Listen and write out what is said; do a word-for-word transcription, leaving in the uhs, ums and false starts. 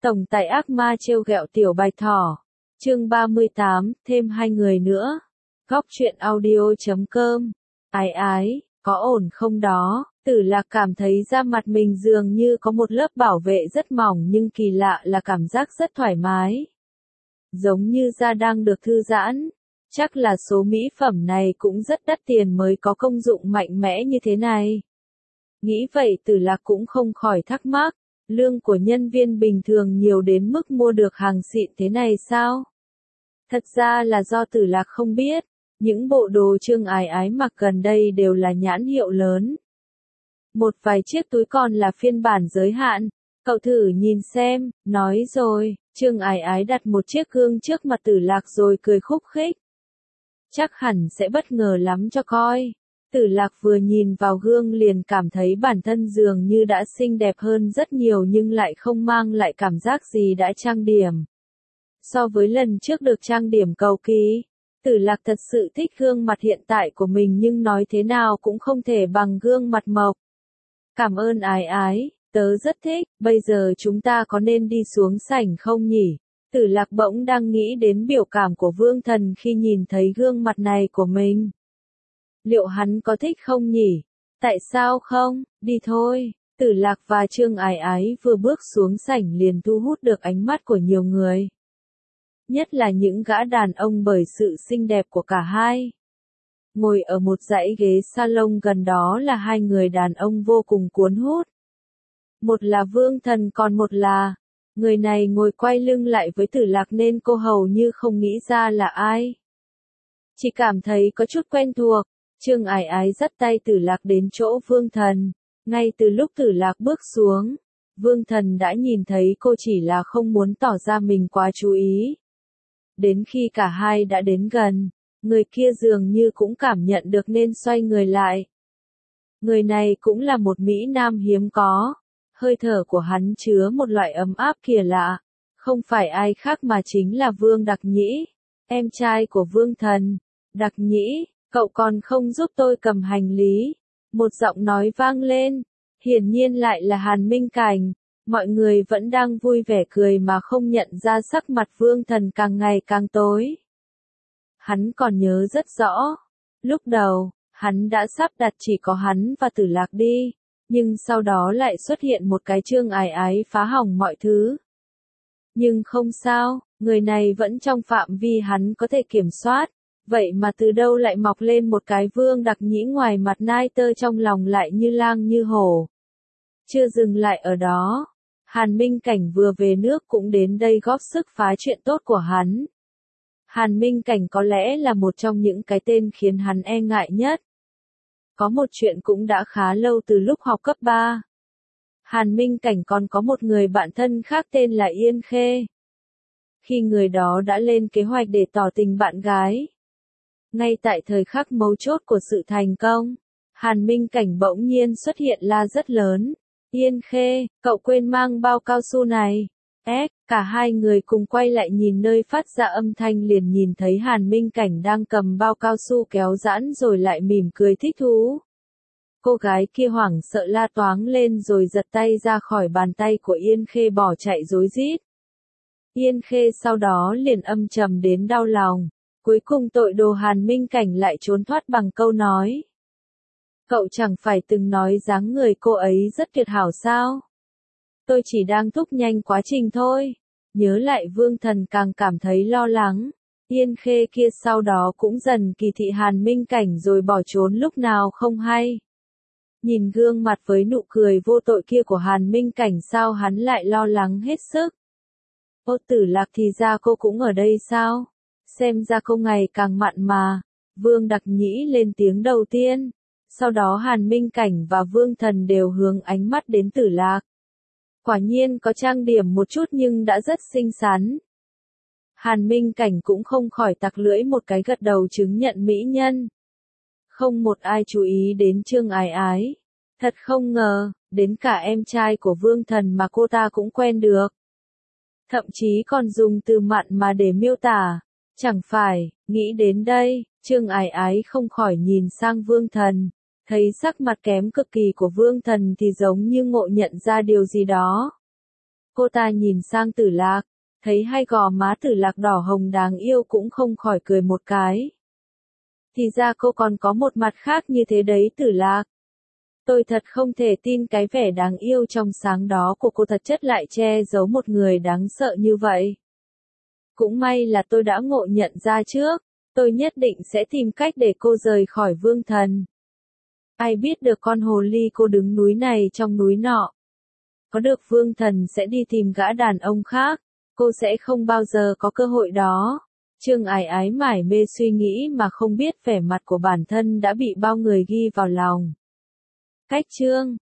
Tổng tài ác ma trêu ghẹo tiểu bạch thỏ. Chương ba mươi tám, thêm hai người nữa. Góc truyện audio chấm com. Ái ái, có ổn không đó? Tử Lạc cảm thấy da mặt mình dường như có một lớp bảo vệ rất mỏng nhưng kỳ lạ là cảm giác rất thoải mái. Giống như da đang được thư giãn. Chắc là số mỹ phẩm này cũng rất đắt tiền mới có công dụng mạnh mẽ như thế này. Nghĩ vậy Tử Lạc cũng không khỏi thắc mắc. Lương của nhân viên bình thường nhiều đến mức mua được hàng xịn thế này sao? Thật ra là do Tử Lạc không biết, những bộ đồ Trương Ái Ái mặc gần đây đều là nhãn hiệu lớn. Một vài chiếc túi còn là phiên bản giới hạn, cậu thử nhìn xem, nói rồi, Trương Ái Ái đặt một chiếc gương trước mặt Tử Lạc rồi cười khúc khích. Chắc hẳn sẽ bất ngờ lắm cho coi. Tử Lạc vừa nhìn vào gương liền cảm thấy bản thân dường như đã xinh đẹp hơn rất nhiều nhưng lại không mang lại cảm giác gì đã trang điểm. So với lần trước được trang điểm cầu kỳ, Tử Lạc thật sự thích gương mặt hiện tại của mình nhưng nói thế nào cũng không thể bằng gương mặt Mộc. Cảm ơn Ái Ái, tớ rất thích, bây giờ chúng ta có nên đi xuống sảnh không nhỉ? Tử Lạc bỗng đang nghĩ đến biểu cảm của Vương Thần khi nhìn thấy gương mặt này của mình. Liệu hắn có thích không nhỉ? Tại sao không? Đi thôi. Tử Lạc và Trương Ái Ái vừa bước xuống sảnh liền thu hút được ánh mắt của nhiều người. Nhất là những gã đàn ông bởi sự xinh đẹp của cả hai. Ngồi ở một dãy ghế salon gần đó là hai người đàn ông vô cùng cuốn hút. Một là Vương Thần còn một là... Người này ngồi quay lưng lại với Tử Lạc nên cô hầu như không nghĩ ra là ai. Chỉ cảm thấy có chút quen thuộc. Trương Ái Ái dắt tay Tử Lạc đến chỗ Vương Thần. Ngay từ lúc Tử Lạc bước xuống, Vương Thần đã nhìn thấy cô chỉ là không muốn tỏ ra mình quá chú ý. Đến khi cả hai đã đến gần, người kia dường như cũng cảm nhận được nên xoay người lại. Người này cũng là một Mỹ Nam hiếm có. Hơi thở của hắn chứa một loại ấm áp kỳ lạ. Không phải ai khác mà chính là Vương Đặc Nhĩ, em trai của Vương Thần. Đặc Nhĩ, cậu còn không giúp tôi cầm hành lý. Một giọng nói vang lên. Hiển nhiên lại là Hàn Minh Cảnh. Mọi người vẫn đang vui vẻ cười mà không nhận ra sắc mặt Vương Thần càng ngày càng tối. Hắn còn nhớ rất rõ. Lúc đầu, hắn đã sắp đặt chỉ có hắn và Tử Lạc đi. Nhưng sau đó lại xuất hiện một cái Trương Ái Ái phá hỏng mọi thứ. Nhưng không sao, người này vẫn trong phạm vi hắn có thể kiểm soát. Vậy mà từ đâu lại mọc lên một cái Vương Đặc Nhĩ ngoài mặt nai tơ trong lòng lại như lang như hổ. Chưa dừng lại ở đó, Hàn Minh Cảnh vừa về nước cũng đến đây góp sức phá chuyện tốt của hắn. Hàn Minh Cảnh có lẽ là một trong những cái tên khiến hắn e ngại nhất. Có một chuyện cũng đã khá lâu từ lúc học cấp ba. Hàn Minh Cảnh còn có một người bạn thân khác tên là Yên Khê. Khi người đó đã lên kế hoạch để tỏ tình bạn gái. Ngay tại thời khắc mấu chốt của sự thành công, Hàn Minh Cảnh bỗng nhiên xuất hiện la rất lớn. Yên Khê, cậu quên mang bao cao su này. Ếch, cả hai người cùng quay lại nhìn nơi phát ra âm thanh liền nhìn thấy Hàn Minh Cảnh đang cầm bao cao su kéo giãn rồi lại mỉm cười thích thú. Cô gái kia hoảng sợ la toáng lên rồi giật tay ra khỏi bàn tay của Yên Khê bỏ chạy rối rít. Yên Khê sau đó liền âm trầm đến đau lòng. Cuối cùng tội đồ Hàn Minh Cảnh lại trốn thoát bằng câu nói. Cậu chẳng phải từng nói dáng người cô ấy rất tuyệt hảo sao? Tôi chỉ đang thúc nhanh quá trình thôi. Nhớ lại Vương Thần càng cảm thấy lo lắng. Yên Khê kia sau đó cũng dần kỳ thị Hàn Minh Cảnh rồi bỏ trốn lúc nào không hay. Nhìn gương mặt với nụ cười vô tội kia của Hàn Minh Cảnh sao hắn lại lo lắng hết sức. Ô Tử Lạc thì ra cô cũng ở đây sao? Xem ra cô ngày càng mặn mà. Vương Đặc Nhĩ lên tiếng đầu tiên. Sau đó Hàn Minh Cảnh và Vương Thần đều hướng ánh mắt đến Tử Lạc. Quả nhiên có trang điểm một chút nhưng đã rất xinh xắn. Hàn Minh Cảnh cũng không khỏi tặc lưỡi một cái gật đầu chứng nhận mỹ nhân. Không một ai chú ý đến Trương Ái Ái. Thật không ngờ, đến cả em trai của Vương Thần mà cô ta cũng quen được. Thậm chí còn dùng từ mặn mà để miêu tả. Chẳng phải, nghĩ đến đây, Trương Ái Ái không khỏi nhìn sang Vương Thần. Thấy sắc mặt kém cực kỳ của Vương Thần thì giống như ngộ nhận ra điều gì đó. Cô ta nhìn sang Tử Lạc, thấy hai gò má Tử Lạc đỏ hồng đáng yêu cũng không khỏi cười một cái. Thì ra cô còn có một mặt khác như thế đấy Tử Lạc. Tôi thật không thể tin cái vẻ đáng yêu trong sáng đó của cô thật chất lại che giấu một người đáng sợ như vậy. Cũng may là tôi đã ngộ nhận ra trước, tôi nhất định sẽ tìm cách để cô rời khỏi Vương Thần. Ai biết được con hồ ly cô đứng núi này trong núi nọ. Có được Vương Thần sẽ đi tìm gã đàn ông khác, cô sẽ không bao giờ có cơ hội đó. Trương Ái Ái mải mê suy nghĩ mà không biết vẻ mặt của bản thân đã bị bao người ghi vào lòng. Cách chương